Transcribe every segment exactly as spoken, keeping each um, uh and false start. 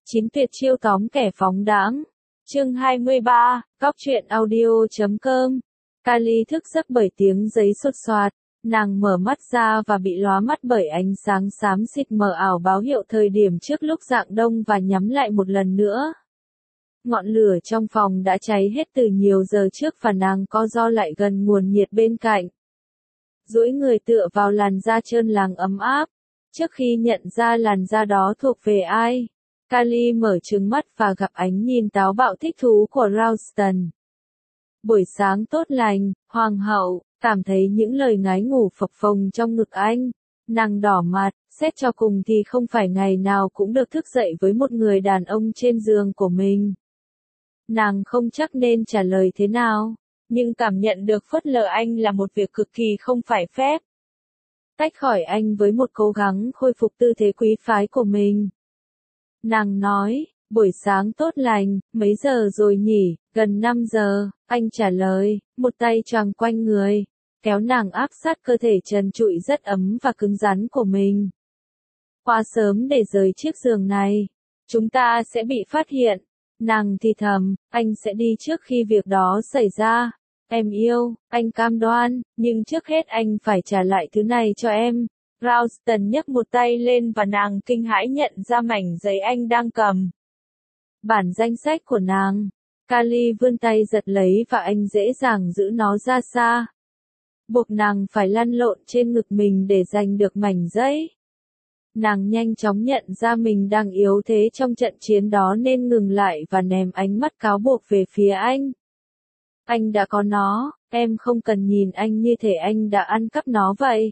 Chín tuyệt chiêu tóm kẻ phóng đãng. Chương hai mươi ba, Cóc truyện audio chấm com. Kali thức giấc bởi tiếng giấy sột soạt, nàng mở mắt ra và bị lóa mắt bởi ánh sáng xám xịt mờ ảo báo hiệu thời điểm trước lúc rạng đông và nhắm lại một lần nữa. Ngọn lửa trong phòng đã cháy hết từ nhiều giờ trước và nàng co ro lại gần nguồn nhiệt bên cạnh. Duỗi người tựa vào làn da trơn láng ấm áp. Trước khi nhận ra làn da đó thuộc về ai, Kali mở trừng mắt và gặp ánh nhìn táo bạo thích thú của Ralston. Buổi sáng tốt lành, hoàng hậu, cảm thấy những lời ngái ngủ phập phồng trong ngực anh. Nàng đỏ mặt, xét cho cùng thì không phải ngày nào cũng được thức dậy với một người đàn ông trên giường của mình. Nàng không chắc nên trả lời thế nào, nhưng cảm nhận được phớt lờ anh là một việc cực kỳ không phải phép. Tách khỏi anh với một cố gắng khôi phục tư thế quý phái của mình. Nàng nói, buổi sáng tốt lành, mấy giờ rồi nhỉ, gần năm giờ, anh trả lời, một tay choàng quanh người, kéo nàng áp sát cơ thể trần trụi rất ấm và cứng rắn của mình. Quá sớm để rời chiếc giường này, chúng ta sẽ bị phát hiện, nàng thì thầm, anh sẽ đi trước khi việc đó xảy ra. Em yêu, anh cam đoan, nhưng trước hết anh phải trả lại thứ này cho em. Ralston nhấc một tay lên và nàng kinh hãi nhận ra mảnh giấy anh đang cầm. Bản danh sách của nàng. Kali vươn tay giật lấy và anh dễ dàng giữ nó ra xa. Buộc nàng phải lăn lộn trên ngực mình để giành được mảnh giấy. Nàng nhanh chóng nhận ra mình đang yếu thế trong trận chiến đó nên ngừng lại và ném ánh mắt cáo buộc về phía anh. Anh đã có nó, em không cần nhìn anh như thể anh đã ăn cắp nó vậy.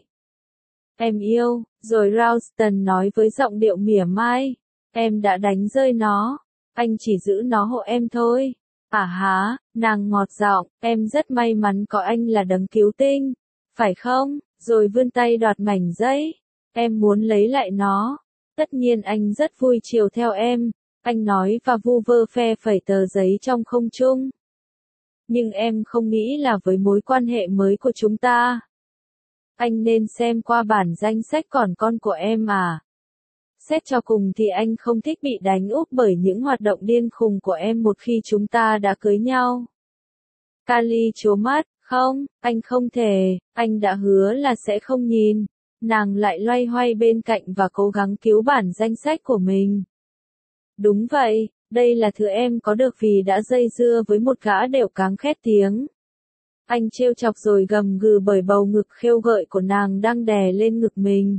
Em yêu, rồi Ralston nói với giọng điệu mỉa mai, em đã đánh rơi nó, anh chỉ giữ nó hộ em thôi. À há, nàng ngọt giọng, em rất may mắn có anh là đấng cứu tinh, phải không? Rồi vươn tay đoạt mảnh giấy, em muốn lấy lại nó. Tất nhiên anh rất vui chiều theo em, anh nói và vu vơ phe phẩy tờ giấy trong không trung. Nhưng em không nghĩ là với mối quan hệ mới của chúng ta. Anh nên xem qua bản danh sách còn con của em à. Xét cho cùng thì anh không thích bị đánh úp bởi những hoạt động điên khùng của em một khi chúng ta đã cưới nhau. Kali trố mắt, không, anh không thể, anh đã hứa là sẽ không nhìn. Nàng lại loay hoay bên cạnh và cố gắng cứu bản danh sách của mình. Đúng vậy, đây là thứ em có được vì đã dây dưa với một gã đểu cáng khét tiếng. Anh trêu chọc rồi gầm gừ bởi bầu ngực khêu gợi của nàng đang đè lên ngực mình.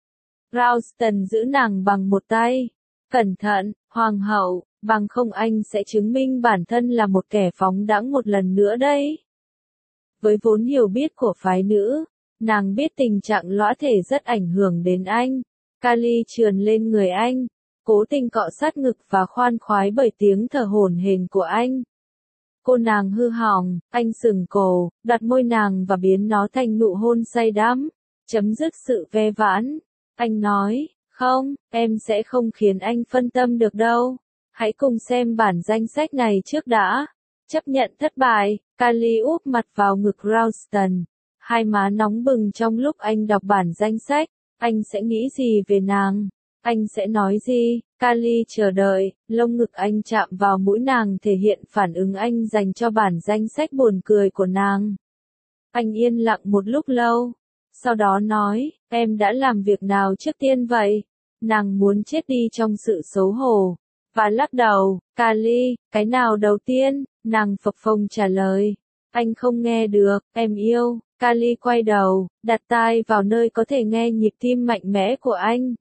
Ralston giữ nàng bằng một tay. Cẩn thận, hoàng hậu, bằng không anh sẽ chứng minh bản thân là một kẻ phóng đãng một lần nữa đấy. Với vốn hiểu biết của phái nữ, nàng biết tình trạng lõa thể rất ảnh hưởng đến anh. Kali trườn lên người anh, cố tình cọ sát ngực và khoan khoái bởi tiếng thở hổn hển của anh. Cô nàng hư hỏng, anh sừng cổ, đặt môi nàng và biến nó thành nụ hôn say đắm, chấm dứt sự ve vãn. Anh nói, không, em sẽ không khiến anh phân tâm được đâu. Hãy cùng xem bản danh sách này trước đã. Chấp nhận thất bại, Kali úp mặt vào ngực Ralston. Hai má nóng bừng trong lúc anh đọc bản danh sách. Anh sẽ nghĩ gì về nàng? Anh sẽ nói gì? Kali chờ đợi, lông ngực anh chạm vào mũi nàng thể hiện phản ứng anh dành cho bản danh sách buồn cười của nàng. Anh yên lặng một lúc lâu, sau đó nói, em đã làm việc nào trước tiên vậy? Nàng muốn chết đi trong sự xấu hổ, và lắc đầu. Kali, cái nào đầu tiên? Nàng phập phồng trả lời. Anh không nghe được, em yêu. Kali quay đầu, đặt tai vào nơi có thể nghe nhịp tim mạnh mẽ của anh.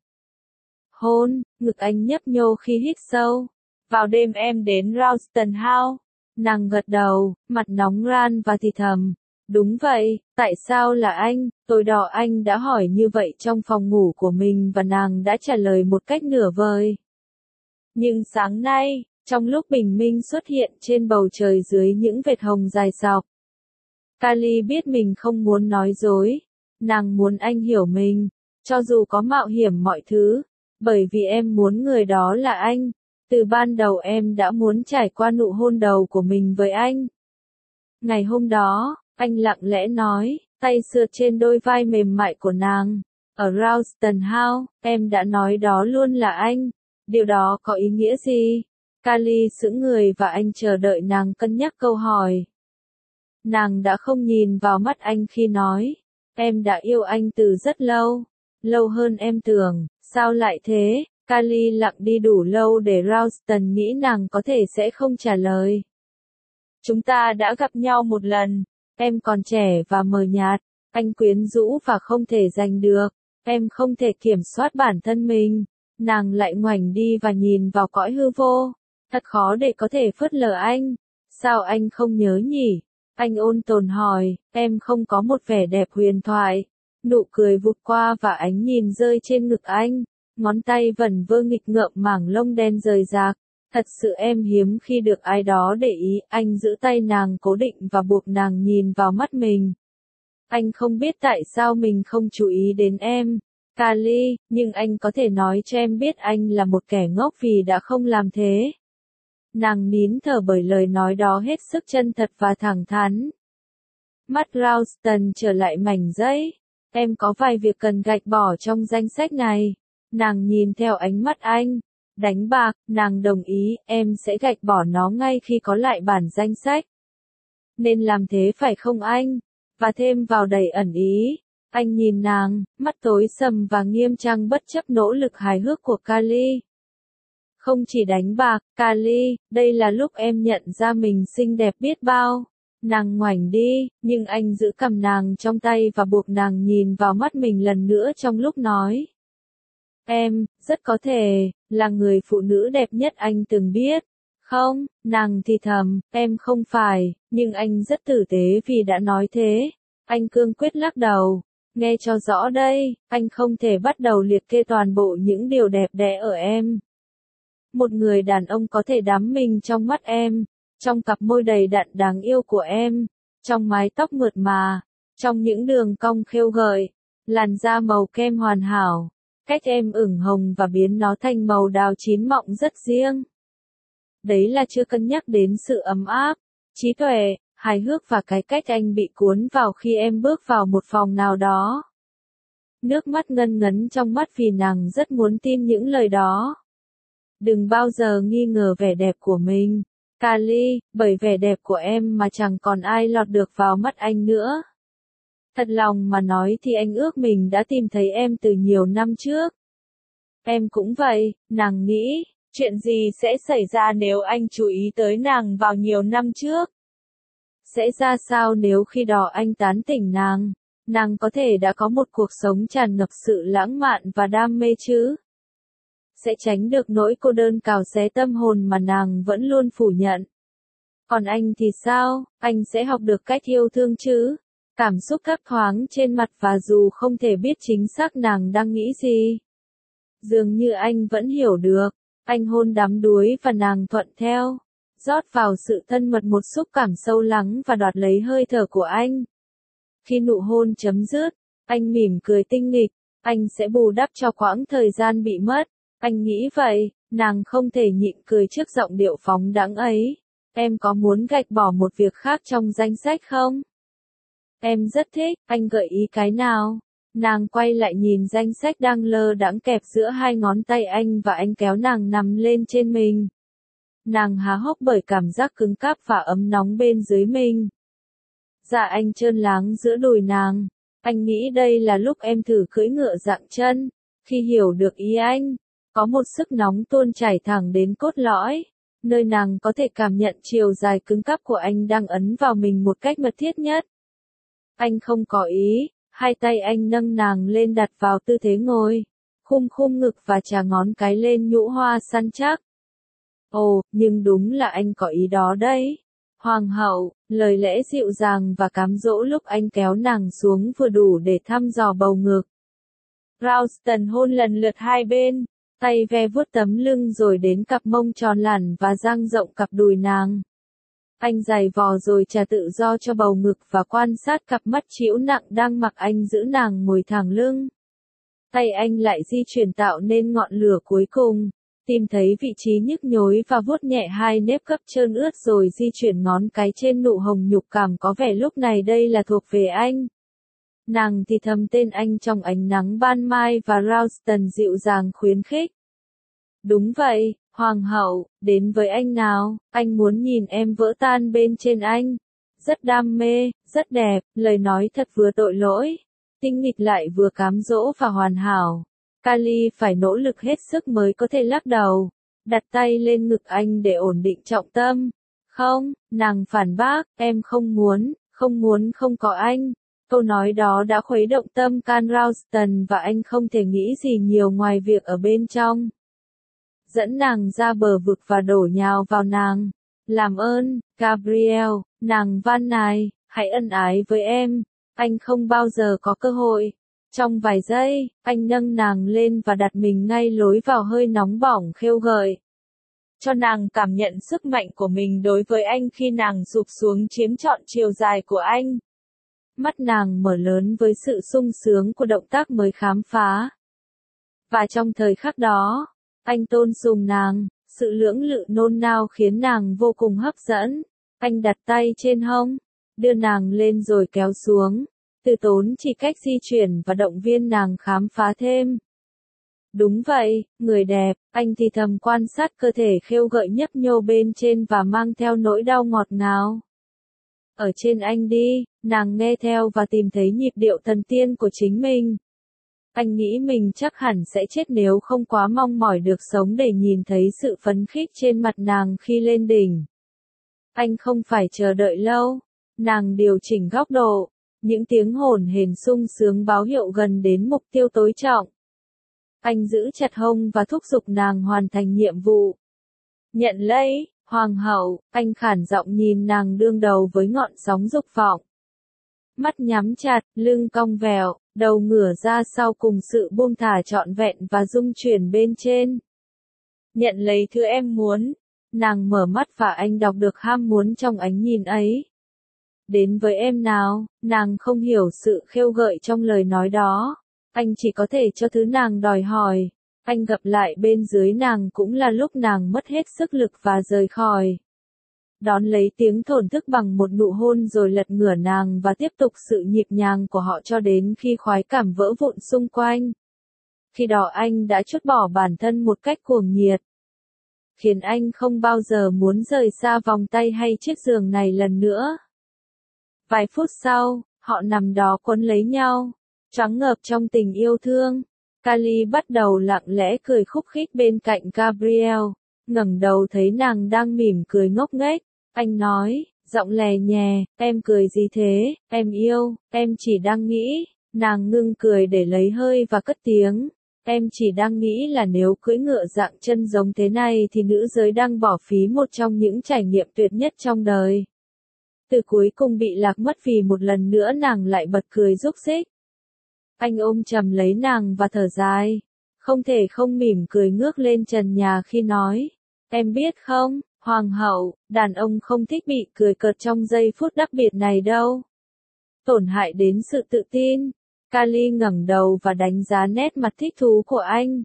Hôn, ngực anh nhấp nhô khi hít sâu. Vào đêm em đến Ralston House. Nàng gật đầu, mặt nóng ran và thì thầm. Đúng vậy, tại sao là anh? Tôi đỏ anh đã hỏi như vậy trong phòng ngủ của mình và nàng đã trả lời một cách nửa vời. Nhưng sáng nay, trong lúc bình minh xuất hiện trên bầu trời dưới những vệt hồng dài dọc, Kali biết mình không muốn nói dối. Nàng muốn anh hiểu mình, cho dù có mạo hiểm mọi thứ. Bởi vì em muốn người đó là anh. Từ ban đầu em đã muốn trải qua nụ hôn đầu của mình với anh. Ngày hôm đó, anh lặng lẽ nói, tay sượt trên đôi vai mềm mại của nàng. Ở Ralston House, em đã nói đó luôn là anh. Điều đó có ý nghĩa gì? Kylie sững người và anh chờ đợi nàng cân nhắc câu hỏi. Nàng đã không nhìn vào mắt anh khi nói, em đã yêu anh từ rất lâu, lâu hơn em tưởng, sao lại thế? Kylie lặng đi đủ lâu để Ralston nghĩ nàng có thể sẽ không trả lời. Chúng ta đã gặp nhau một lần, em còn trẻ và mờ nhạt, anh quyến rũ và không thể giành được, em không thể kiểm soát bản thân mình. Nàng lại ngoảnh đi và nhìn vào cõi hư vô, thật khó để có thể phớt lờ anh. Sao anh không nhớ nhỉ? Anh ôn tồn hỏi, em không có một vẻ đẹp huyền thoại. Nụ cười vụt qua và ánh nhìn rơi trên ngực anh, ngón tay vẩn vơ nghịch ngợm mảng lông đen rời rạc. Thật sự em hiếm khi được ai đó để ý. Anh giữ tay nàng cố định và buộc nàng nhìn vào mắt mình. Anh không biết tại sao mình không chú ý đến em, Kylie, nhưng anh có thể nói cho em biết anh là một kẻ ngốc vì đã không làm thế. Nàng nín thở bởi lời nói đó hết sức chân thật và thẳng thắn. Mắt Ralston trở lại mảnh giấy. Em có vài việc cần gạch bỏ trong danh sách này. Nàng nhìn theo ánh mắt anh. Đánh bạc, nàng đồng ý, em sẽ gạch bỏ nó ngay khi có lại bản danh sách. Nên làm thế phải không anh? Và thêm vào đầy ẩn ý. Anh nhìn nàng, mắt tối sầm và nghiêm trang bất chấp nỗ lực hài hước của Kylie. Không chỉ đánh bạc, Kylie, đây là lúc em nhận ra mình xinh đẹp biết bao. Nàng ngoảnh đi, nhưng anh giữ cầm nàng trong tay và buộc nàng nhìn vào mắt mình lần nữa trong lúc nói. Em, rất có thể, là người phụ nữ đẹp nhất anh từng biết. Không, nàng thì thầm, em không phải, nhưng anh rất tử tế vì đã nói thế. Anh cương quyết lắc đầu. Nghe cho rõ đây, anh không thể bắt đầu liệt kê toàn bộ những điều đẹp đẽ ở em. Một người đàn ông có thể đắm mình trong mắt em, trong cặp môi đầy đặn đáng yêu của em, trong mái tóc mượt mà, trong những đường cong khêu gợi, làn da màu kem hoàn hảo, cách em ửng hồng và biến nó thành màu đào chín mọng rất riêng. Đấy là chưa cân nhắc đến sự ấm áp, trí tuệ, hài hước và cái cách anh bị cuốn vào khi em bước vào một phòng nào đó. Nước mắt ngân ngấn trong mắt vì nàng rất muốn tin những lời đó. Đừng bao giờ nghi ngờ vẻ đẹp của mình, Kylie, bởi vẻ đẹp của em mà chẳng còn ai lọt được vào mắt anh nữa. Thật lòng mà nói thì anh ước mình đã tìm thấy em từ nhiều năm trước. Em cũng vậy, nàng nghĩ, chuyện gì sẽ xảy ra nếu anh chú ý tới nàng vào nhiều năm trước? Sẽ ra sao nếu khi đó anh tán tỉnh nàng? Nàng có thể đã có một cuộc sống tràn ngập sự lãng mạn và đam mê chứ? Sẽ tránh được nỗi cô đơn cào xé tâm hồn mà nàng vẫn luôn phủ nhận. Còn anh thì sao? Anh sẽ học được cách yêu thương chứ? Cảm xúc thấp thoáng trên mặt và dù không thể biết chính xác nàng đang nghĩ gì. Dường như anh vẫn hiểu được. Anh hôn đắm đuối và nàng thuận theo. Rót vào sự thân mật một xúc cảm sâu lắng và đoạt lấy hơi thở của anh. Khi nụ hôn chấm dứt, anh mỉm cười tinh nghịch. Anh sẽ bù đắp cho quãng thời gian bị mất. Anh nghĩ vậy, nàng không thể nhịn cười trước giọng điệu phóng đãng ấy. Em có muốn gạch bỏ một việc khác trong danh sách không? Em rất thích, anh gợi ý cái nào? Nàng quay lại nhìn danh sách đang lơ đãng kẹp giữa hai ngón tay anh và anh kéo nàng nằm lên trên mình. Nàng há hốc bởi cảm giác cứng cáp và ấm nóng bên dưới mình. Dạ anh trơn láng giữa đùi nàng. Anh nghĩ đây là lúc em thử cưỡi ngựa dạng chân. Khi hiểu được ý anh, có một sức nóng tuôn chảy thẳng đến cốt lõi, nơi nàng có thể cảm nhận chiều dài cứng cáp của anh đang ấn vào mình một cách mật thiết nhất. Anh không có ý, hai tay anh nâng nàng lên đặt vào tư thế ngồi, khum khum ngực và chà ngón cái lên nhũ hoa săn chắc. Ồ, nhưng đúng là anh có ý đó đấy. Hoàng hậu, lời lẽ dịu dàng và cám dỗ lúc anh kéo nàng xuống vừa đủ để thăm dò bầu ngực. Ralston hôn lần lượt hai bên, tay ve vuốt tấm lưng rồi đến cặp mông tròn lẳn và dang rộng cặp đùi nàng. Anh giày vò rồi trả tự do cho bầu ngực và quan sát cặp mắt trĩu nặng đang mặc anh giữ nàng ngồi thẳng lưng. Tay anh lại di chuyển tạo nên ngọn lửa cuối cùng, tìm thấy vị trí nhức nhối và vuốt nhẹ hai nếp gấp trơn ướt rồi di chuyển ngón cái trên nụ hồng nhục cảm có vẻ lúc này đây là thuộc về anh. Nàng thì thầm tên anh trong ánh nắng ban mai và Ralston dịu dàng khuyến khích. Đúng vậy, Hoàng hậu, đến với anh nào, anh muốn nhìn em vỡ tan bên trên anh. Rất đam mê, rất đẹp, lời nói thật vừa tội lỗi, tinh nghịch lại vừa cám dỗ và hoàn hảo. Kali phải nỗ lực hết sức mới có thể lắc đầu, đặt tay lên ngực anh để ổn định trọng tâm. Không, nàng phản bác, em không muốn, không muốn không có anh. Câu nói đó đã khuấy động tâm can Ralston và anh không thể nghĩ gì nhiều ngoài việc ở bên trong. Dẫn nàng ra bờ vực và đổ nhào vào nàng. Làm ơn, Gabriel, nàng van nài, hãy ân ái với em. Anh không bao giờ có cơ hội. Trong vài giây, anh nâng nàng lên và đặt mình ngay lối vào hơi nóng bỏng khêu gợi. Cho nàng cảm nhận sức mạnh của mình đối với anh khi nàng rụp xuống chiếm trọn chiều dài của anh. Mắt nàng mở lớn với sự sung sướng của động tác mới khám phá. Và trong thời khắc đó, anh tôn sùng nàng, sự lưỡng lự nôn nao khiến nàng vô cùng hấp dẫn. Anh đặt tay trên hông, đưa nàng lên rồi kéo xuống, từ tốn chỉ cách di chuyển và động viên nàng khám phá thêm. Đúng vậy, người đẹp, anh thì thầm quan sát cơ thể khêu gợi nhấp nhô bên trên và mang theo nỗi đau ngọt ngào. Ở trên anh đi, nàng nghe theo và tìm thấy nhịp điệu thần tiên của chính mình. Anh nghĩ mình chắc hẳn sẽ chết nếu không quá mong mỏi được sống để nhìn thấy sự phấn khích trên mặt nàng khi lên đỉnh. Anh không phải chờ đợi lâu. Nàng điều chỉnh góc độ. Những tiếng hổn hển sung sướng báo hiệu gần đến mục tiêu tối trọng. Anh giữ chặt hông và thúc giục nàng hoàn thành nhiệm vụ. Nhận lấy, Hoàng hậu, anh khản giọng nhìn nàng đương đầu với ngọn sóng dục vọng. Mắt nhắm chặt, lưng cong vẹo, đầu ngửa ra sau cùng sự buông thả trọn vẹn và rung chuyển bên trên. Nhận lấy thứ em muốn. Nàng mở mắt và anh đọc được ham muốn trong ánh nhìn ấy. Đến với em nào, nàng không hiểu sự khêu gợi trong lời nói đó. Anh chỉ có thể cho thứ nàng đòi hỏi. Anh gặp lại bên dưới nàng cũng là lúc nàng mất hết sức lực và rời khỏi. Đón lấy tiếng thổn thức bằng một nụ hôn rồi lật ngửa nàng và tiếp tục sự nhịp nhàng của họ cho đến khi khoái cảm vỡ vụn xung quanh. Khi đó anh đã trút bỏ bản thân một cách cuồng nhiệt, khiến anh không bao giờ muốn rời xa vòng tay hay chiếc giường này lần nữa. Vài phút sau, họ nằm đó quấn lấy nhau, choáng ngợp trong tình yêu thương. Kali bắt đầu lặng lẽ cười khúc khích bên cạnh Gabriel, ngẩng đầu thấy nàng đang mỉm cười ngốc nghếch. Anh nói, giọng lè nhè, em cười gì thế, em yêu, em chỉ đang nghĩ. Nàng ngưng cười để lấy hơi và cất tiếng. Em chỉ đang nghĩ là nếu cưỡi ngựa dạng chân giống thế này thì nữ giới đang bỏ phí một trong những trải nghiệm tuyệt nhất trong đời. Từ cuối cùng bị lạc mất vì một lần nữa nàng lại bật cười rúc rích. Anh ôm chầm lấy nàng và thở dài. Không thể không mỉm cười ngước lên trần nhà khi nói. Em biết không, Hoàng hậu, đàn ông không thích bị cười cợt trong giây phút đặc biệt này đâu. Tổn hại đến sự tự tin. Kali ngẩng đầu và đánh giá nét mặt thích thú của anh.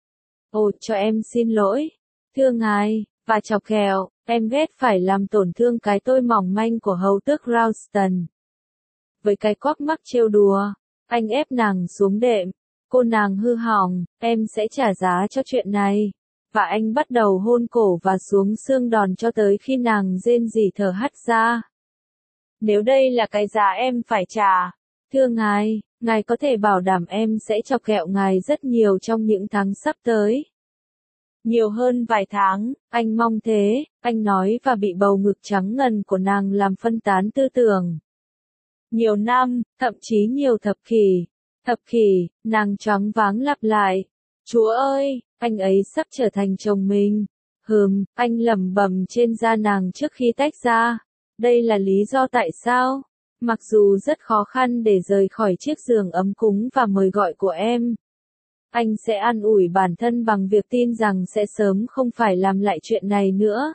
Ồ, cho em xin lỗi. Thưa ngài, và chọc ghẹo, em ghét phải làm tổn thương cái tôi mỏng manh của hầu tước Ralston. Với cái quắc mắc trêu đùa, anh ép nàng xuống đệm. Cô nàng hư hỏng, em sẽ trả giá cho chuyện này. Và anh bắt đầu hôn cổ và xuống xương đòn cho tới khi nàng rên rỉ thở hắt ra. Nếu đây là cái giá em phải trả, thưa ngài, ngài có thể bảo đảm em sẽ chọc ghẹo ngài rất nhiều trong những tháng sắp tới. Nhiều hơn vài tháng, anh mong thế, anh nói và bị bầu ngực trắng ngần của nàng làm phân tán tư tưởng. Nhiều năm, thậm chí nhiều thập kỷ. Thập kỷ, nàng choáng váng lặp lại. Chúa ơi, anh ấy sắp trở thành chồng mình. Hừm, anh lẩm bẩm trên da nàng trước khi tách ra. Đây là lý do tại sao, mặc dù rất khó khăn để rời khỏi chiếc giường ấm cúng và mời gọi của em, anh sẽ an ủi bản thân bằng việc tin rằng sẽ sớm không phải làm lại chuyện này nữa.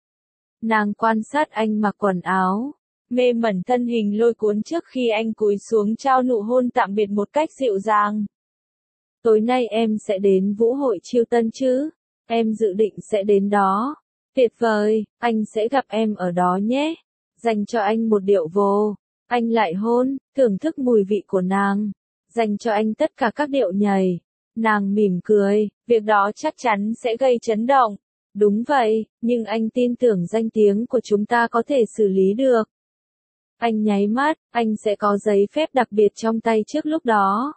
Nàng quan sát anh mặc quần áo, mê mẩn thân hình lôi cuốn trước khi anh cúi xuống trao nụ hôn tạm biệt một cách dịu dàng. Tối nay em sẽ đến vũ hội chiêu tân chứ? Em dự định sẽ đến đó. Tuyệt vời, anh sẽ gặp em ở đó nhé. Dành cho anh một điệu vô. Anh lại hôn, thưởng thức mùi vị của nàng. Dành cho anh tất cả các điệu nhảy. Nàng mỉm cười, vì Việc đó chắc chắn sẽ gây chấn động. Đúng vậy, nhưng anh tin tưởng danh tiếng của chúng ta có thể xử lý được. Anh nháy mắt, anh sẽ có giấy phép đặc biệt trong tay trước lúc đó.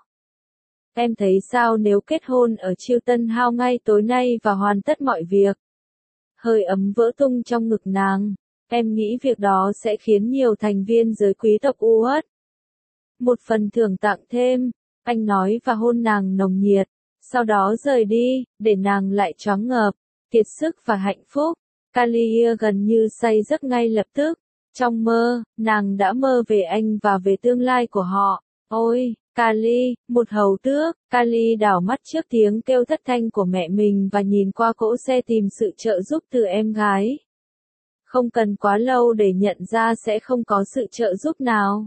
Em thấy sao nếu kết hôn ở Chiltern House ngay tối nay và hoàn tất mọi việc? Hơi ấm vỡ tung trong ngực nàng. Em nghĩ việc đó sẽ khiến nhiều thành viên giới quý tộc u uất. Một phần thưởng tặng thêm, anh nói và hôn nàng nồng nhiệt, sau đó rời đi, để nàng lại choáng ngợp, kiệt sức và hạnh phúc. Kalia gần như say giấc ngay lập tức. Trong mơ, nàng đã mơ về anh và về tương lai của họ. Ôi, Kali, một hầu tước. Kali đảo mắt trước tiếng kêu thất thanh của mẹ mình và nhìn qua cỗ xe tìm sự trợ giúp từ em gái. Không cần quá lâu để nhận ra sẽ không có sự trợ giúp nào.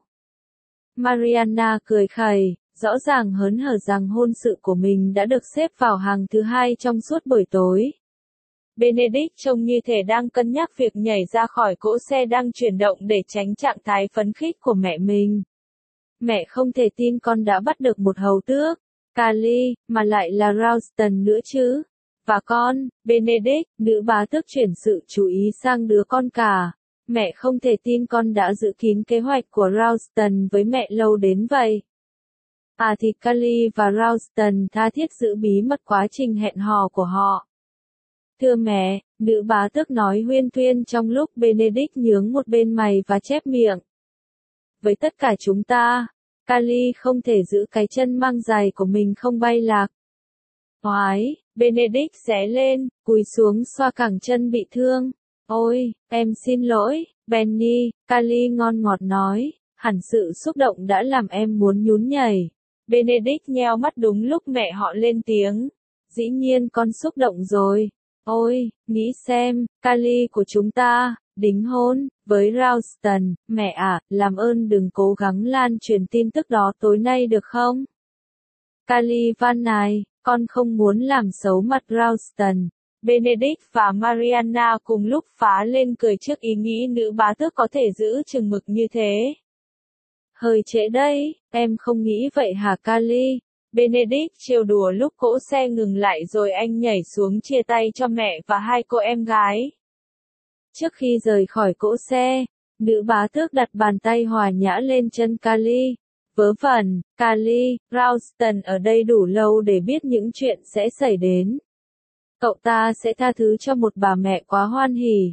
Mariana cười khẩy, rõ ràng hớn hở rằng hôn sự của mình đã được xếp vào hàng thứ hai trong suốt buổi tối. Benedict trông như thể đang cân nhắc việc nhảy ra khỏi cỗ xe đang chuyển động để tránh trạng thái phấn khích của mẹ mình. Mẹ không thể tin con đã bắt được một hầu tước, Kali, mà lại là Ralston nữa chứ. Và con, Benedict, nữ bá tước chuyển sự chú ý sang đứa con cả. Mẹ không thể tin con đã giữ kín kế hoạch của Ralston với mẹ lâu đến vậy. À thì Kali và Ralston tha thiết giữ bí mật quá trình hẹn hò của họ. Thưa mẹ, nữ bá tước nói huyên thuyên trong lúc Benedict nhướng một bên mày và chép miệng. Với tất cả chúng ta, Kali không thể giữ cái chân mang giày của mình không bay lạc. Oái, Benedict ré lên, cúi xuống xoa cẳng chân bị thương. Ôi, em xin lỗi, Benny, Kali ngon ngọt nói, hẳn sự xúc động đã làm em muốn nhún nhảy. Benedict nheo mắt đúng lúc mẹ họ lên tiếng. Dĩ nhiên con xúc động rồi. Ôi, nghĩ xem, Kali của chúng ta, đính hôn, với Ralston, mẹ à, làm ơn đừng cố gắng lan truyền tin tức đó tối nay được không? Kali van này, con không muốn làm xấu mặt Ralston. Benedict và Mariana cùng lúc phá lên cười trước ý nghĩ nữ bá tước có thể giữ chừng mực như thế. Hơi trễ đấy, em không nghĩ vậy hả Kali? Benedict trêu đùa lúc cỗ xe ngừng lại rồi anh nhảy xuống chia tay cho mẹ và hai cô em gái. Trước khi rời khỏi cỗ xe, nữ bá tước đặt bàn tay hòa nhã lên chân Kali. Vớ vẩn, Kali, Ralston ở đây đủ lâu để biết những chuyện sẽ xảy đến. Cậu ta sẽ tha thứ cho một bà mẹ quá hoan hỉ.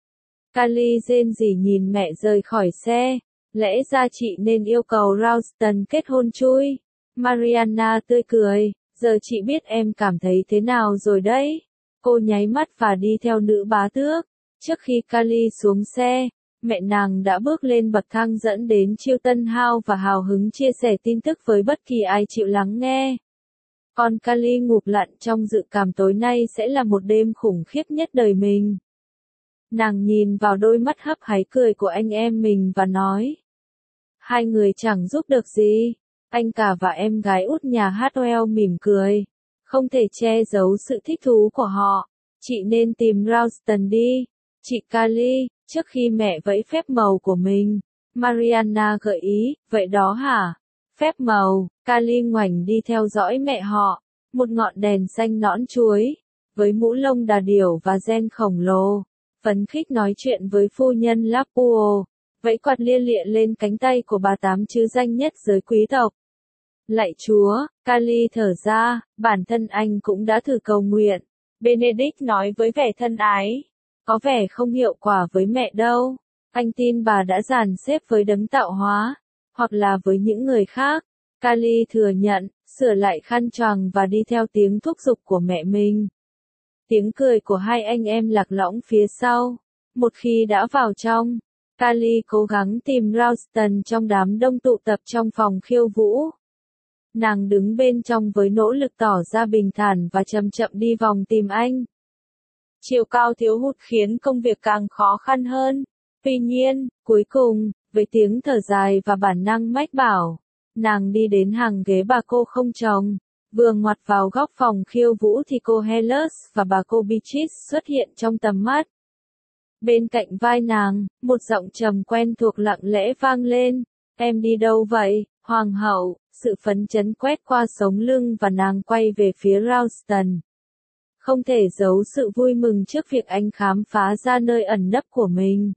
Kali rên rỉ nhìn mẹ rời khỏi xe. Lẽ ra chị nên yêu cầu Ralston kết hôn chui. Mariana tươi cười, giờ chị biết em cảm thấy thế nào rồi đấy. Cô nháy mắt và đi theo nữ bá tước. Trước khi Kali xuống xe, mẹ nàng đã bước lên bậc thang dẫn đến Chiltern House và hào hứng chia sẻ tin tức với bất kỳ ai chịu lắng nghe. Còn Kali ngụp lặn trong dự cảm tối nay sẽ là một đêm khủng khiếp nhất đời mình. Nàng nhìn vào đôi mắt hấp háy cười của anh em mình và nói. Hai người chẳng giúp được gì. Anh cả và em gái út nhà Hartwell mỉm cười. Không thể che giấu sự thích thú của họ. Chị nên tìm Ralston đi. Chị Kali, trước khi mẹ vẫy phép màu của mình. Mariana gợi ý, vậy đó hả? Phép màu, Kali ngoảnh đi theo dõi mẹ họ. Một ngọn đèn xanh nõn chuối. Với mũ lông đà điểu và gen khổng lồ. Phấn khích nói chuyện với phu nhân Lapuo. Vẫy quạt lia lịa lên cánh tay của bà tám chứ danh nhất giới quý tộc. Lạy Chúa, Kali thở ra, bản thân anh cũng đã thử cầu nguyện. Benedict nói với vẻ thân ái. Có vẻ không hiệu quả với mẹ đâu. Anh tin bà đã dàn xếp với đấng tạo hóa, hoặc là với những người khác. Kali thừa nhận, sửa lại khăn choàng và đi theo tiếng thúc giục của mẹ mình. Tiếng cười của hai anh em lạc lõng phía sau. Một khi đã vào trong, Kali cố gắng tìm Ralston trong đám đông tụ tập trong phòng khiêu vũ. Nàng đứng bên trong với nỗ lực tỏ ra bình thản và chậm chậm đi vòng tìm anh. Chiều cao thiếu hụt khiến công việc càng khó khăn hơn. Tuy nhiên, cuối cùng, với tiếng thở dài và bản năng mách bảo, nàng đi đến hàng ghế bà cô không chồng. Vừa ngoặt vào góc phòng khiêu vũ thì cô Hellas và bà cô Beatrice xuất hiện trong tầm mắt. Bên cạnh vai nàng, một giọng trầm quen thuộc lặng lẽ vang lên. Em đi đâu vậy, hoàng hậu? Sự phấn chấn quét qua sống lưng và nàng quay về phía Ralston. không thể giấu sự vui mừng trước việc anh khám phá ra nơi ẩn nấp của mình.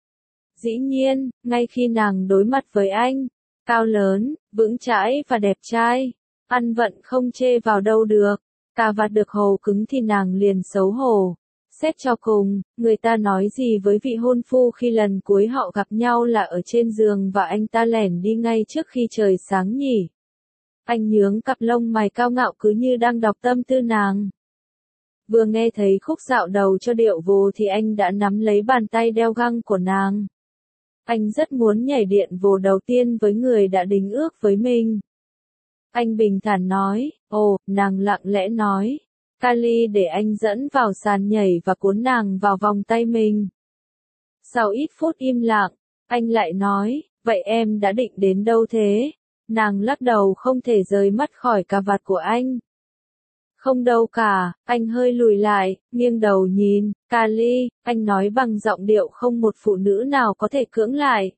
Dĩ nhiên, ngay khi nàng đối mặt với anh, cao lớn, vững chãi và đẹp trai, ăn vận không chê vào đâu được, cà vạt được hầu cứng thì nàng liền xấu hổ. Xét cho cùng, người ta nói gì với vị hôn phu khi lần cuối họ gặp nhau là ở trên giường và anh ta lẻn đi ngay trước khi trời sáng nhỉ? Anh nhướng cặp lông mày cao ngạo cứ như đang đọc tâm tư nàng. Vừa nghe thấy khúc dạo đầu cho điệu vồ thì anh đã nắm lấy bàn tay đeo găng của nàng. Anh rất muốn nhảy điện vồ đầu tiên với người đã đính ước với mình. Anh bình thản nói, ồ, nàng lặng lẽ nói. Kali để anh dẫn vào sàn nhảy và cuốn nàng vào vòng tay mình. Sau ít phút im lặng, anh lại nói, vậy em đã định đến đâu thế? Nàng lắc đầu không thể rời mắt khỏi cà vạt của anh. Không đâu cả, anh hơi lùi lại, nghiêng đầu nhìn, Kali, anh nói bằng giọng điệu không một phụ nữ nào có thể cưỡng lại.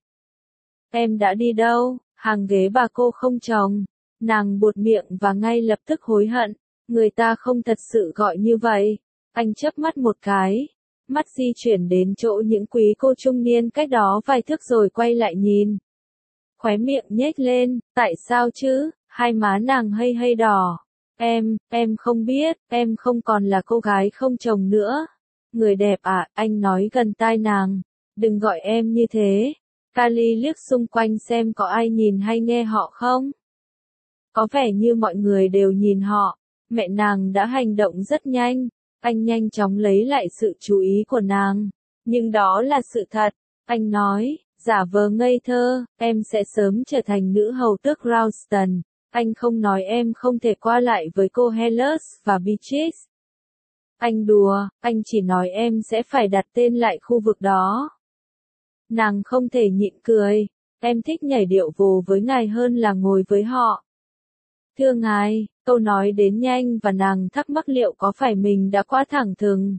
Em đã đi đâu? Hàng ghế bà cô không chồng. Nàng buột miệng và ngay lập tức hối hận. Người ta không thật sự gọi như vậy. Anh chớp mắt một cái. Mắt di chuyển đến chỗ những quý cô trung niên cách đó vài thước rồi quay lại nhìn. Khóe miệng nhếch lên, tại sao chứ? Hai má nàng hơi hơi đỏ. Em, em không biết, em không còn là cô gái không chồng nữa. Người đẹp à, anh nói gần tai nàng. Đừng gọi em như thế. Kali liếc xung quanh xem có ai nhìn hay nghe họ không. Có vẻ như mọi người đều nhìn họ. Mẹ nàng đã hành động rất nhanh. Anh nhanh chóng lấy lại sự chú ý của nàng. Nhưng đó là sự thật. Anh nói, giả vờ ngây thơ, em sẽ sớm trở thành nữ hầu tước Ralston. Anh không nói em không thể qua lại với cô Hellas và Beatrice. Anh đùa, anh chỉ nói em sẽ phải đặt tên lại khu vực đó. Nàng không thể nhịn cười. Em thích nhảy điệu vồ với ngài hơn là ngồi với họ. Thưa ngài, câu nói đến nhanh và nàng thắc mắc liệu có phải mình đã quá thẳng thừng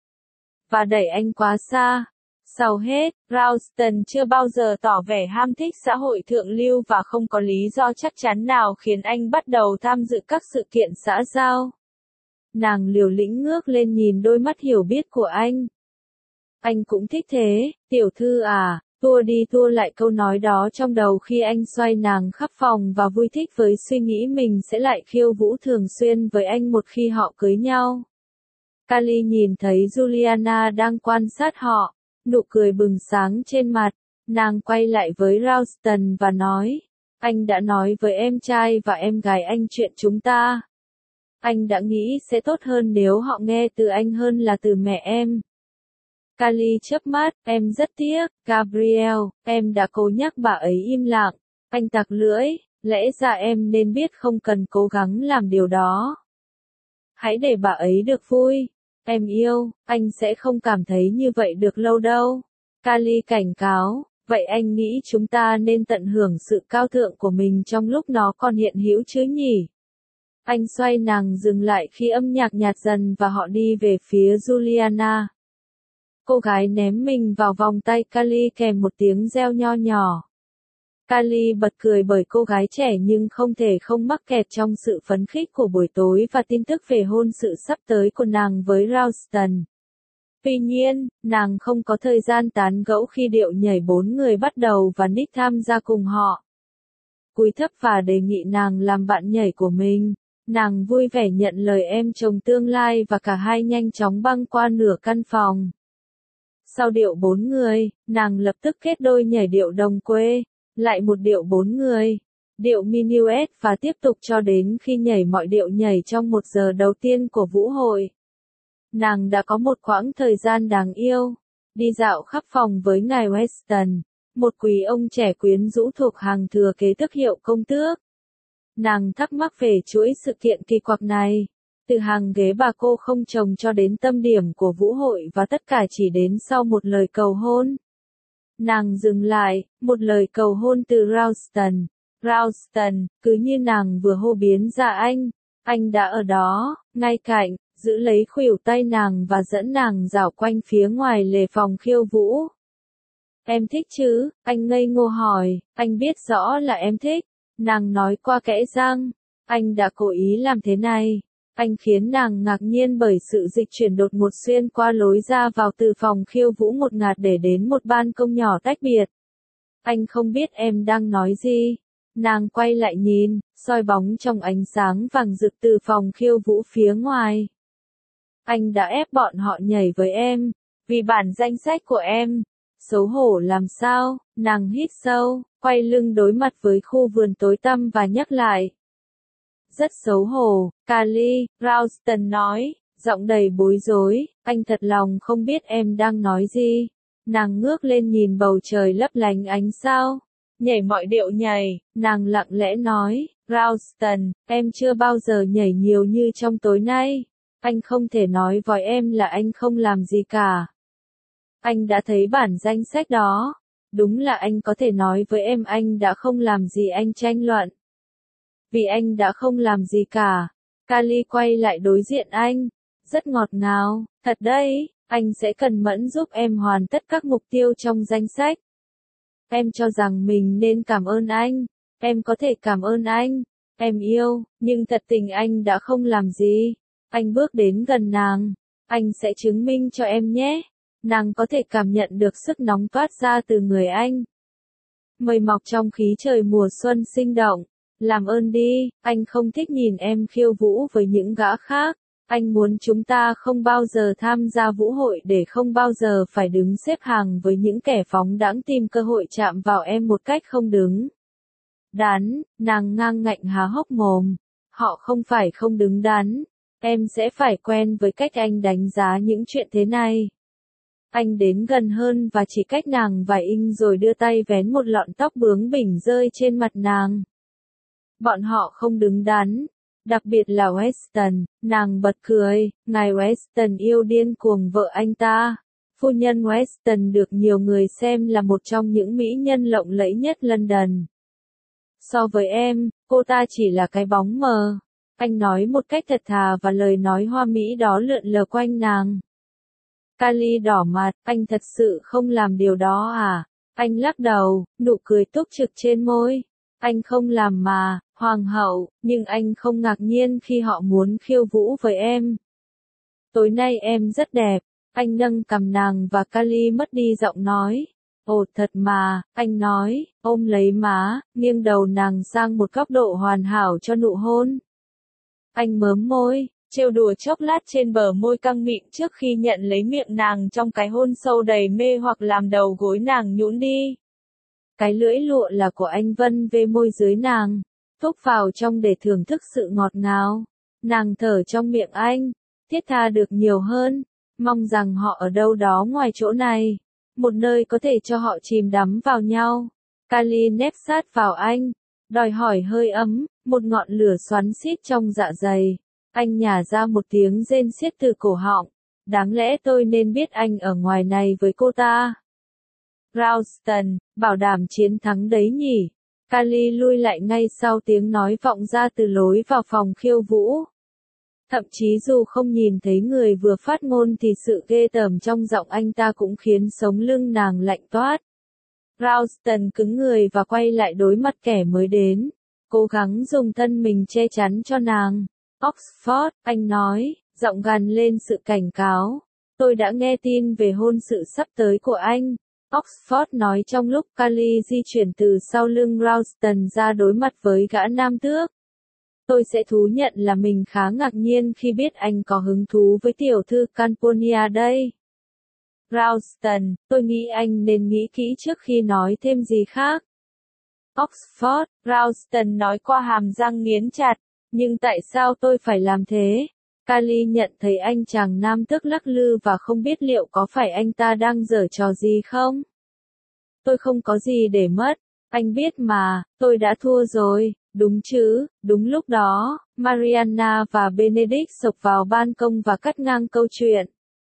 và đẩy anh quá xa. Sau hết, Ralston chưa bao giờ tỏ vẻ ham thích xã hội thượng lưu và không có lý do chắc chắn nào khiến anh bắt đầu tham dự các sự kiện xã giao. Nàng liều lĩnh ngước lên nhìn đôi mắt hiểu biết của anh. Anh cũng thích thế, tiểu thư à, tua đi tua lại câu nói đó trong đầu khi anh xoay nàng khắp phòng và vui thích với suy nghĩ mình sẽ lại khiêu vũ thường xuyên với anh một khi họ cưới nhau. Kali nhìn thấy Juliana đang quan sát họ, nụ cười bừng sáng trên mặt, nàng quay lại với Ralston và nói, anh đã nói với em trai và em gái anh chuyện chúng ta. Anh đã nghĩ sẽ tốt hơn nếu họ nghe từ anh hơn là từ mẹ em. Kali chớp mắt, em rất tiếc, Gabriel, em đã cố nhắc bà ấy im lặng. Anh tặc lưỡi, lẽ ra em nên biết không cần cố gắng làm điều đó. Hãy để bà ấy được vui. Em yêu, anh sẽ không cảm thấy như vậy được lâu đâu. Kali cảnh cáo, vậy anh nghĩ chúng ta nên tận hưởng sự cao thượng của mình trong lúc nó còn hiện hữu chứ nhỉ? Anh xoay nàng dừng lại khi âm nhạc nhạt dần và họ đi về phía Juliana. Cô gái ném mình vào vòng tay Kali kèm một tiếng reo nho nhỏ. Kali bật cười bởi cô gái trẻ nhưng không thể không mắc kẹt trong sự phấn khích của buổi tối và tin tức về hôn sự sắp tới của nàng với Ralston. Tuy nhiên, nàng không có thời gian tán gẫu khi điệu nhảy bốn người bắt đầu và Nick tham gia cùng họ. Cúi thấp và đề nghị nàng làm bạn nhảy của mình. Nàng vui vẻ nhận lời em chồng tương lai và cả hai nhanh chóng băng qua nửa căn phòng. Sau điệu bốn người, nàng lập tức kết đôi nhảy điệu đồng quê, lại một điệu bốn người, điệu minuet và tiếp tục cho đến khi nhảy mọi điệu nhảy trong một giờ đầu tiên của vũ hội. Nàng đã có một quãng thời gian đáng yêu, đi dạo khắp phòng với ngài Weston, một quý ông trẻ quyến rũ thuộc hàng thừa kế tước hiệu công tước. Nàng thắc mắc về chuỗi sự kiện kỳ quặc này. Từ hàng ghế bà cô không chồng cho đến tâm điểm của vũ hội và tất cả chỉ đến sau một lời cầu hôn. Nàng dừng lại, một lời cầu hôn từ Ralston. Ralston, cứ như nàng vừa hô biến ra anh. Anh đã ở đó, ngay cạnh, giữ lấy khuỷu tay nàng và dẫn nàng dạo quanh phía ngoài lề phòng khiêu vũ. Em thích chứ? Anh ngây ngô hỏi, anh biết rõ là em thích. Nàng nói qua kẽ răng, anh đã cố ý làm thế này. Anh khiến nàng ngạc nhiên bởi sự dịch chuyển đột ngột xuyên qua lối ra vào từ phòng khiêu vũ ngột ngạt để đến một ban công nhỏ tách biệt. Anh không biết em đang nói gì. Nàng quay lại nhìn, soi bóng trong ánh sáng vàng rực từ phòng khiêu vũ phía ngoài. Anh đã ép bọn họ nhảy với em, vì bản danh sách của em. Xấu hổ làm sao, nàng hít sâu, quay lưng đối mặt với khu vườn tối tăm và nhắc lại. Rất xấu hổ, Kali, Ralston nói, giọng đầy bối rối, anh thật lòng không biết em đang nói gì. Nàng ngước lên nhìn bầu trời lấp lánh ánh sao. Nhảy mọi điệu nhảy, nàng lặng lẽ nói, Ralston, em chưa bao giờ nhảy nhiều như trong tối nay. Anh không thể nói với em là anh không làm gì cả. Anh đã thấy bản danh sách đó. Đúng là anh có thể nói với em anh đã không làm gì anh tranh luận. Vì anh đã không làm gì cả. Kali quay lại đối diện anh. Rất ngọt ngào, thật đấy, anh sẽ cẩn mẫn giúp em hoàn tất các mục tiêu trong danh sách. Em cho rằng mình nên cảm ơn anh. Em có thể cảm ơn anh. Em yêu, nhưng thật tình anh đã không làm gì. Anh bước đến gần nàng. Anh sẽ chứng minh cho em nhé. Nàng có thể cảm nhận được sức nóng toát ra từ người anh. Mây mọc trong khí trời mùa xuân sinh động. Làm ơn đi, anh không thích nhìn em khiêu vũ với những gã khác. Anh muốn chúng ta không bao giờ tham gia vũ hội để không bao giờ phải đứng xếp hàng với những kẻ phóng đãng tìm cơ hội chạm vào em một cách không đứng đắn. Nàng ngang ngạnh há hốc mồm. Họ không phải không đứng đắn. Em sẽ phải quen với cách anh đánh giá những chuyện thế này. Anh đến gần hơn và chỉ cách nàng vài inch rồi đưa tay vén một lọn tóc bướng bỉnh rơi trên mặt nàng. Bọn họ không đứng đắn. Đặc biệt là Weston, nàng bật cười, ngài Weston yêu điên cuồng vợ anh ta. Phu nhân Weston được nhiều người xem là một trong những mỹ nhân lộng lẫy nhất London. So với em, cô ta chỉ là cái bóng mờ. Anh nói một cách thật thà và lời nói hoa mỹ đó lượn lờ quanh nàng. Kali đỏ mặt, anh thật sự không làm điều đó à? Anh lắc đầu, nụ cười túc trực trên môi. Anh không làm mà, hoàng hậu, nhưng anh không ngạc nhiên khi họ muốn khiêu vũ với em. Tối nay em rất đẹp. Anh nâng cằm nàng và Kali mất đi giọng nói. Ồ thật mà, anh nói, ôm lấy má, nghiêng đầu nàng sang một góc độ hoàn hảo cho nụ hôn. Anh mớm môi, trêu đùa chốc lát trên bờ môi căng mịn trước khi nhận lấy miệng nàng trong cái hôn sâu đầy mê hoặc làm đầu gối nàng nhũn đi. Cái lưỡi lụa là của anh vân về môi dưới nàng, thúc vào trong để thưởng thức sự ngọt ngào. Nàng thở trong miệng anh, thiết tha được nhiều hơn, mong rằng họ ở đâu đó ngoài chỗ này, một nơi có thể cho họ chìm đắm vào nhau. Kali nép sát vào anh, đòi hỏi hơi ấm, một ngọn lửa xoắn xít trong dạ dày. Anh nhả ra một tiếng rên xiết từ cổ họng. Đáng lẽ tôi nên biết anh ở ngoài này với cô ta. Ralston, bảo đảm chiến thắng đấy nhỉ. Kali lui lại ngay sau tiếng nói vọng ra từ lối vào phòng khiêu vũ. Thậm chí dù không nhìn thấy người vừa phát ngôn thì sự ghê tởm trong giọng anh ta cũng khiến sống lưng nàng lạnh toát. Ralston cứng người và quay lại đối mặt kẻ mới đến. Cố gắng dùng thân mình che chắn cho nàng. Oxford, anh nói, giọng gằn lên sự cảnh cáo. Tôi đã nghe tin về hôn sự sắp tới của anh. Oxford nói trong lúc Kali di chuyển từ sau lưng Ralston ra đối mặt với gã nam tước. Tôi sẽ thú nhận là mình khá ngạc nhiên khi biết anh có hứng thú với tiểu thư Camponia đây. Ralston, tôi nghĩ anh nên nghĩ kỹ trước khi nói thêm gì khác. Oxford, Ralston nói qua hàm răng nghiến chặt. Nhưng tại sao tôi phải làm thế? Kali nhận thấy anh chàng nam tước lắc lư và không biết liệu có phải anh ta đang giở trò gì không? Tôi không có gì để mất. Anh biết mà, tôi đã thua rồi, đúng chứ? Đúng lúc đó, Mariana và Benedict sộc vào ban công và cắt ngang câu chuyện.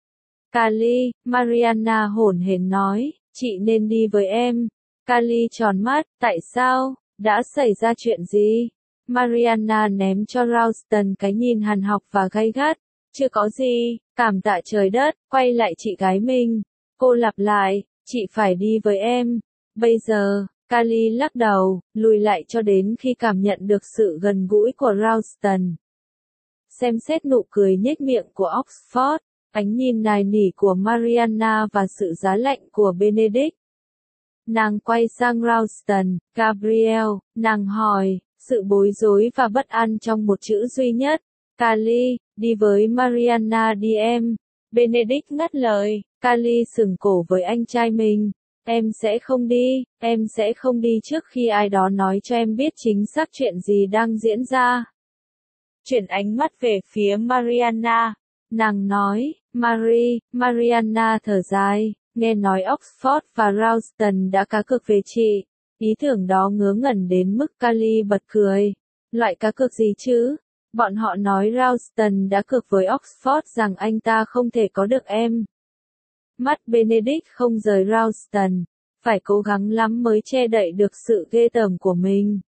Kali, Mariana hổn hển nói, chị nên đi với em. Kali tròn mắt, tại sao? Đã xảy ra chuyện gì? Mariana ném cho Ralston cái nhìn hằn học và gay gắt. Chưa có gì, cảm tạ trời đất, quay lại chị gái mình. Cô lặp lại, chị phải đi với em. Bây giờ, Kali lắc đầu, lùi lại cho đến khi cảm nhận được sự gần gũi của Ralston. xem xét nụ cười nhếch miệng của Oxford, ánh nhìn nài nỉ của Mariana và sự giá lạnh của Benedict. Nàng quay sang Ralston, Gabriel, nàng hỏi, sự bối rối và bất an trong một chữ duy nhất. Carly, đi với Mariana đi em. Benedict ngắt lời, Carly sừng cổ với anh trai mình. Em sẽ không đi, em sẽ không đi trước khi ai đó nói cho em biết chính xác chuyện gì đang diễn ra. Chuyển ánh mắt về phía Mariana. Nàng nói, Marie, Mariana thở dài, nghe nói Oxford và Ralston đã cá cược về chị. Ý tưởng đó ngớ ngẩn đến mức Carly bật cười. Loại cá cược gì chứ? Bọn họ nói Ralston đã cược với Oxford rằng anh ta không thể có được em. Mắt Benedict không rời Ralston, phải cố gắng lắm mới che đậy được sự ghê tởm của mình.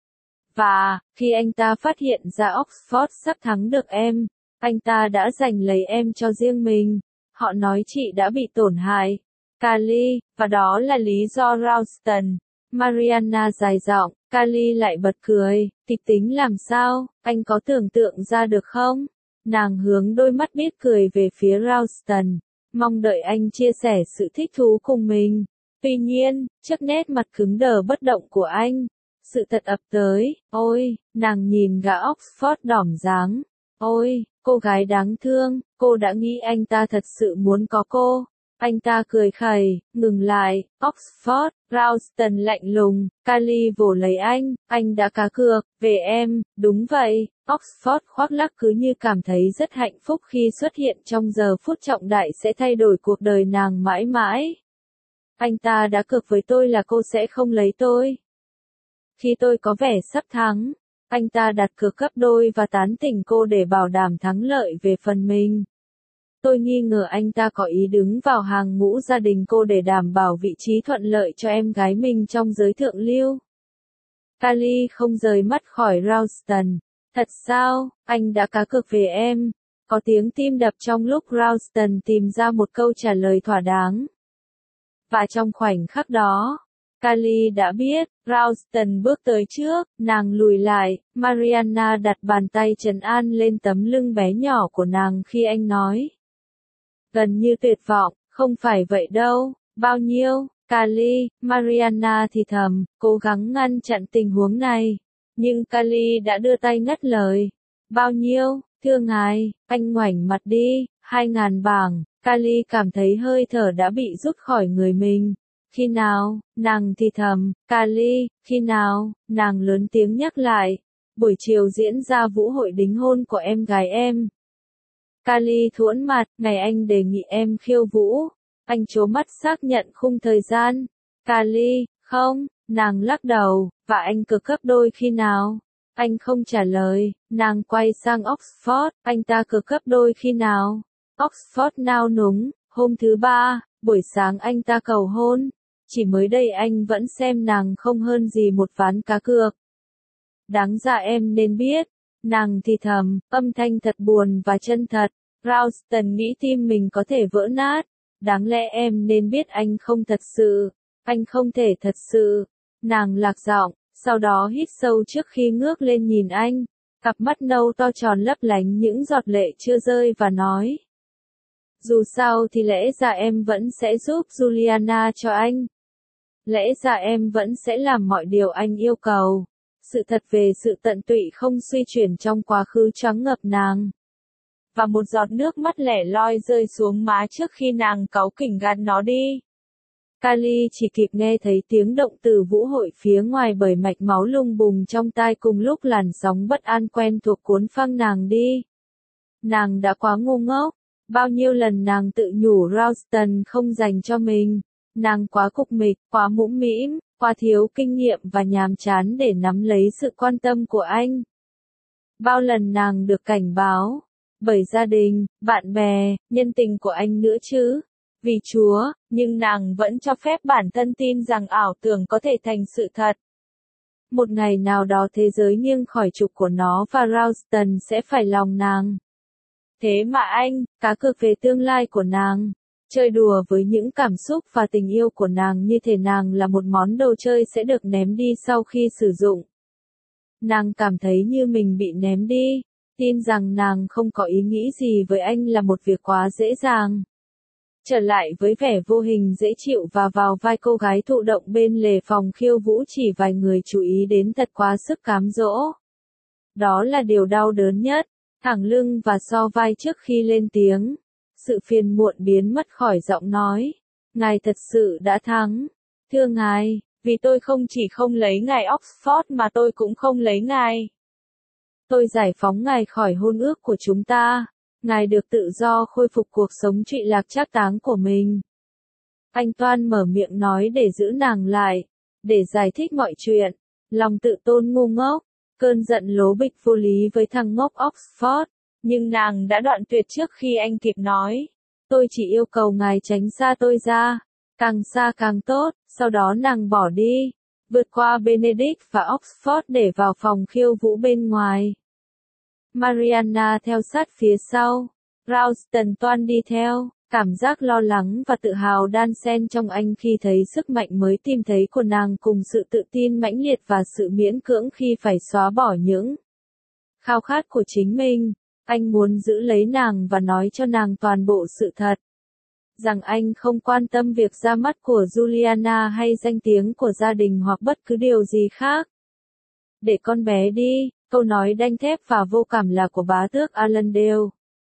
Và, khi anh ta phát hiện ra Oxford sắp thắng được em, anh ta đã giành lấy em cho riêng mình. Họ nói chị đã bị tổn hại. Carly, và đó là lý do Ralston. Mariana dài giọng, Carly lại bật cười, kịch tính làm sao, anh có tưởng tượng ra được không? Nàng hướng đôi mắt biết cười về phía Ralston, mong đợi anh chia sẻ sự thích thú cùng mình. Tuy nhiên, trước nét mặt cứng đờ bất động của anh, sự thật ập tới, ôi, nàng nhìn gã Oxford đỏm dáng. Ôi, cô gái đáng thương, cô đã nghĩ anh ta thật sự muốn có cô. Anh ta cười khẩy, ngừng lại, Oxford, Ralston lạnh lùng, Carly vồ lấy anh, anh đã cá cược, về em, đúng vậy, Oxford khoác lác cứ như cảm thấy rất hạnh phúc khi xuất hiện trong giờ phút trọng đại sẽ thay đổi cuộc đời nàng mãi mãi. Anh ta đã cược với tôi là cô sẽ không lấy tôi. Khi tôi có vẻ sắp thắng, anh ta đặt cược gấp đôi và tán tỉnh cô để bảo đảm thắng lợi về phần mình. Tôi nghi ngờ anh ta có ý đứng vào hàng ngũ gia đình cô để đảm bảo vị trí thuận lợi cho em gái mình trong giới thượng lưu. Carly không rời mắt khỏi Ralston. Thật sao, anh đã cá cược về em? Có tiếng tim đập trong lúc Ralston tìm ra một câu trả lời thỏa đáng. Và trong khoảnh khắc đó, Carly đã biết, Ralston bước tới trước, nàng lùi lại, Mariana đặt bàn tay trấn an lên tấm lưng bé nhỏ của nàng khi anh nói. Gần như tuyệt vọng, không phải vậy đâu, bao nhiêu, Carly, Mariana thì thầm, cố gắng ngăn chặn tình huống này. Nhưng Carly đã đưa tay ngắt lời. Bao nhiêu, thưa ngài, anh ngoảnh mặt đi, hai ngàn bảng, Carly cảm thấy hơi thở đã bị rút khỏi người mình. Khi nào, nàng thì thầm, Carly, khi nào, nàng lớn tiếng nhắc lại. Buổi chiều diễn ra vũ hội đính hôn của em gái em. Carly thuẫn mặt, ngày anh đề nghị em khiêu vũ. Anh trố mắt xác nhận khung thời gian. Carly, không, nàng lắc đầu, và anh cực gấp đôi khi nào? Anh không trả lời, nàng quay sang Oxford, anh ta cực gấp đôi khi nào? Oxford nao núng, hôm thứ ba, buổi sáng anh ta cầu hôn. Chỉ mới đây anh vẫn xem nàng không hơn gì một ván cá cược. Đáng ra em nên biết. Nàng thì thầm, âm thanh thật buồn và chân thật. Ralston nghĩ tim mình có thể vỡ nát. Đáng lẽ em nên biết anh không thật sự. Anh không thể thật sự. Nàng lạc giọng, sau đó hít sâu trước khi ngước lên nhìn anh. Cặp mắt nâu to tròn lấp lánh những giọt lệ chưa rơi và nói. Dù sao thì lẽ ra em vẫn sẽ giúp Juliana cho anh. Lẽ ra em vẫn sẽ làm mọi điều anh yêu cầu. Sự thật về sự tận tụy không suy chuyển trong quá khứ choáng ngập nàng. Và một giọt nước mắt lẻ loi rơi xuống má trước khi nàng cáu kỉnh gạt nó đi. Carly chỉ kịp nghe thấy tiếng động từ vũ hội phía ngoài bởi mạch máu lung bùng trong tai cùng lúc làn sóng bất an quen thuộc cuốn phăng nàng đi. Nàng đã quá ngu ngốc. Bao nhiêu lần nàng tự nhủ Ralston không dành cho mình. Nàng quá cục mịch, quá mũm mĩm, quá thiếu kinh nghiệm và nhàm chán để nắm lấy sự quan tâm của anh. Bao lần nàng được cảnh báo, bởi gia đình, bạn bè, nhân tình của anh nữa chứ. Vì Chúa, nhưng nàng vẫn cho phép bản thân tin rằng ảo tưởng có thể thành sự thật. Một ngày nào đó thế giới nghiêng khỏi trục của nó và Ralston sẽ phải lòng nàng. Thế mà anh, cá cược về tương lai của nàng, chơi đùa với những cảm xúc và tình yêu của nàng như thể nàng là một món đồ chơi sẽ được ném đi sau khi sử dụng. Nàng cảm thấy như mình bị ném đi, tin rằng nàng không có ý nghĩ gì với anh là một việc quá dễ dàng. Trở lại với vẻ vô hình dễ chịu và vào vai cô gái thụ động bên lề phòng khiêu vũ chỉ vài người chú ý đến thật quá sức cám dỗ. Đó là điều đau đớn nhất, thẳng lưng và so vai trước khi lên tiếng. Sự phiền muộn biến mất khỏi giọng nói. Ngài thật sự đã thắng. Thưa ngài, vì tôi không chỉ không lấy ngài Oxford mà tôi cũng không lấy ngài. Tôi giải phóng ngài khỏi hôn ước của chúng ta. Ngài được tự do khôi phục cuộc sống trụy lạc trác táng của mình. Anh toan mở miệng nói để giữ nàng lại, để giải thích mọi chuyện. Lòng tự tôn ngu ngốc, cơn giận lố bịch vô lý với thằng ngốc Oxford. Nhưng nàng đã đoạn tuyệt trước khi anh kịp nói. Tôi chỉ yêu cầu ngài tránh xa tôi ra. Càng xa càng tốt. Sau đó nàng bỏ đi, vượt qua Benedict và Oxford để vào phòng khiêu vũ bên ngoài. Mariana theo sát phía sau. Ralston toan đi theo, cảm giác lo lắng và tự hào đan xen trong anh khi thấy sức mạnh mới tìm thấy của nàng cùng sự tự tin mãnh liệt và sự miễn cưỡng khi phải xóa bỏ những khao khát của chính mình. Anh muốn giữ lấy nàng và nói cho nàng toàn bộ sự thật. Rằng anh không quan tâm việc ra mắt của Juliana hay danh tiếng của gia đình hoặc bất cứ điều gì khác. Để con bé đi, câu nói đanh thép và vô cảm là của bá tước Arlandale.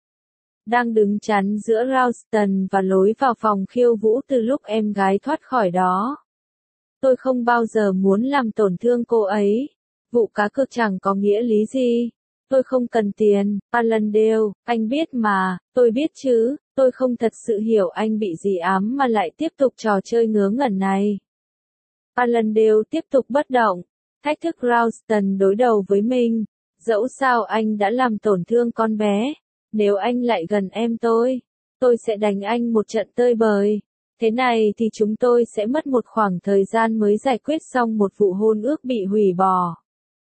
Đang đứng chắn giữa Ralston và lối vào phòng khiêu vũ từ lúc em gái thoát khỏi đó. Tôi không bao giờ muốn làm tổn thương cô ấy. Vụ cá cược chẳng có nghĩa lý gì. Tôi không cần tiền, Arlandale, anh biết mà, tôi biết chứ, tôi không thật sự hiểu anh bị gì ám mà lại tiếp tục trò chơi ngớ ngẩn này. Arlandale tiếp tục bất động, thách thức Ralston đối đầu với mình. Dẫu sao anh đã làm tổn thương con bé, nếu anh lại gần em tôi, tôi sẽ đánh anh một trận tơi bời. Thế này thì chúng tôi sẽ mất một khoảng thời gian mới giải quyết xong một vụ hôn ước bị hủy bỏ.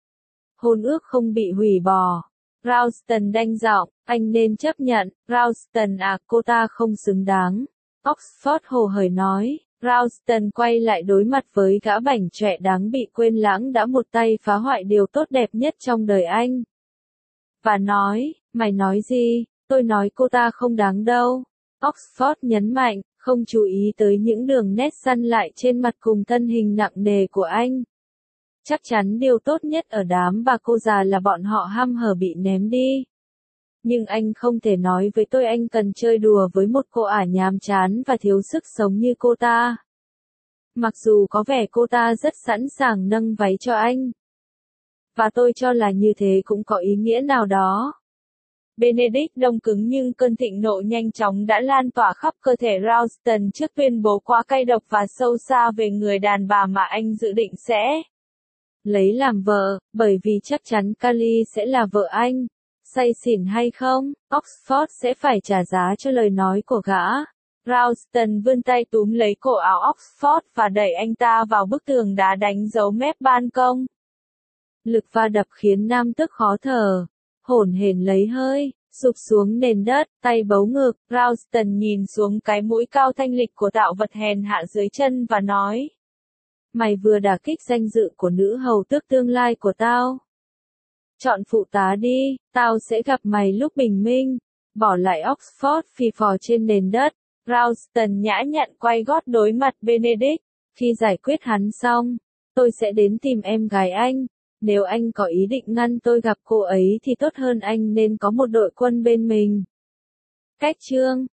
Hôn ước không bị hủy bỏ. Ralston đanh giọng, anh nên chấp nhận. Ralston à, cô ta không xứng đáng. Oxford hồ hởi nói. Ralston quay lại đối mặt với gã bảnh trọe đáng bị quên lãng đã một tay phá hoại điều tốt đẹp nhất trong đời anh. Và nói, mày nói gì? Tôi nói cô ta không đáng đâu. Oxford nhấn mạnh, không chú ý tới những đường nét săn lại trên mặt cùng thân hình nặng nề của anh. Chắc chắn điều tốt nhất ở đám bà cô già là bọn họ hăm hở bị ném đi. Nhưng anh không thể nói với tôi anh cần chơi đùa với một cô ả nhàm chán và thiếu sức sống như cô ta. Mặc dù có vẻ cô ta rất sẵn sàng nâng váy cho anh. Và tôi cho là như thế cũng có ý nghĩa nào đó. Benedict đông cứng nhưng cơn thịnh nộ nhanh chóng đã lan tỏa khắp cơ thể Ralston trước tuyên bố quá cay độc và sâu xa về người đàn bà mà anh dự định sẽ lấy làm vợ, bởi vì chắc chắn Callie sẽ là vợ anh. Say xỉn hay không, Oxford sẽ phải trả giá cho lời nói của gã. Ralston vươn tay túm lấy cổ áo Oxford và đẩy anh ta vào bức tường đá đánh dấu mép ban công. Lực va đập khiến nam tước khó thở, hổn hển lấy hơi, sụp xuống nền đất, tay bấu ngực. Ralston nhìn xuống cái mũi cao thanh lịch của tạo vật hèn hạ dưới chân và nói. Mày vừa đả kích danh dự của nữ hầu tước tương lai của tao. Chọn phụ tá đi, tao sẽ gặp mày lúc bình minh. Bỏ lại Oxford phì phò trên nền đất. Ralston nhã nhặn quay gót đối mặt Benedict. Khi giải quyết hắn xong, tôi sẽ đến tìm em gái anh. Nếu anh có ý định ngăn tôi gặp cô ấy thì tốt hơn anh nên có một đội quân bên mình. Cách chương